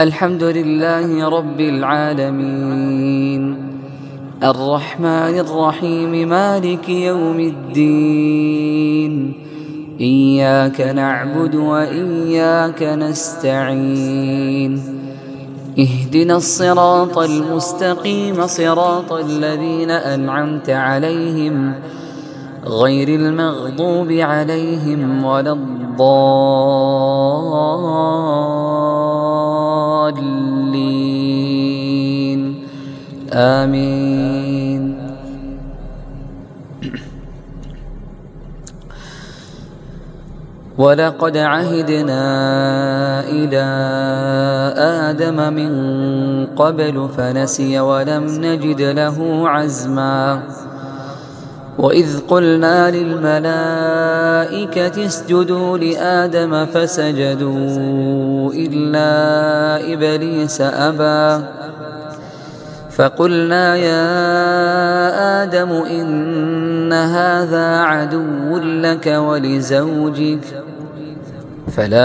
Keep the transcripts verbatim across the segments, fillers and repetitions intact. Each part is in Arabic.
الحمد لله رب العالمين الرحمن الرحيم مالك يوم الدين إياك نعبد وإياك نستعين اهدنا الصراط المستقيم صراط الذين أنعمت عليهم غير المغضوب عليهم ولا الضالين آمين. ولقد عهدنا إلى آدم من قبل فنسي ولم نجد له عزما وإذ قلنا للملائكة اسجدوا لآدم فسجدوا إلا إبليس أبى فقلنا يا آدم إن هذا عدو لك ولزوجك فلا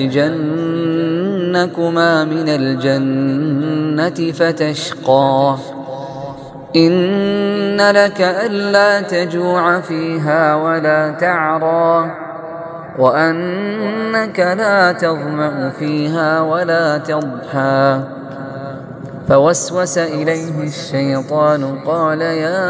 يخرجنكما من الجنة فتشقى إن لك ألا تجوع فيها ولا تعرى وأنك لا تظمأ فيها ولا تضحى فوسوس إليه الشيطان قال يا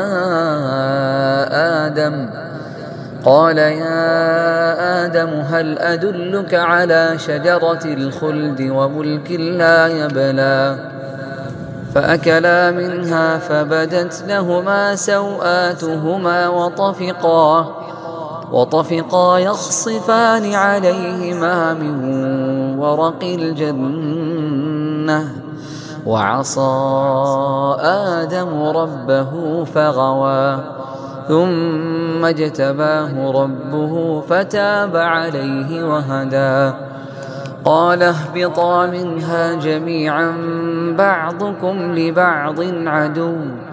آدم قال يا آدم هل أدلك على شجرة الخلد وملك لا يبلى فأكلا منها فبدت لهما سوآتهما وطفقا وطفقا يخصفان عليهما من ورق الجنة وعصى آدم ربه فغوى ثم اجتباه ربه فتاب عليه وهدى قال اهبطا منها جميعا بعضكم لبعض عدو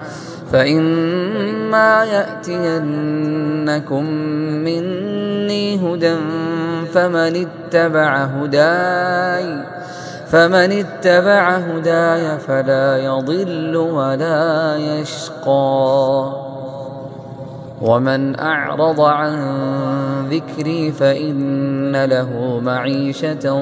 فإما يأتينكم مني هدى فمن اتبع هداي فمن اتبع هداي فلا يضل ولا يشقى ومن أعرض عن ذكري فإن له معيشة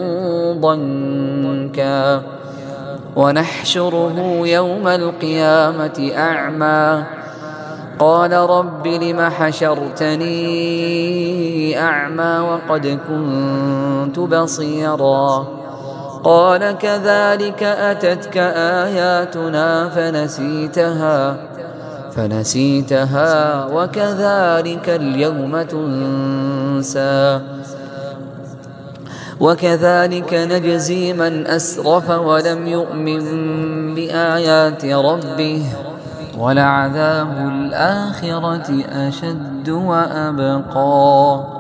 ضنكا ونحشره يوم القيامة أعمى قال رب لم حشرتني أعمى وقد كنت بصيرا قال كذلك أتتك آياتنا فنسيتها فنسيتها وكذلك اليوم تنسى وكذلك نجزي من أسرف ولم يؤمن بآيات ربه ولعذاب الآخرة أشد وأبقى.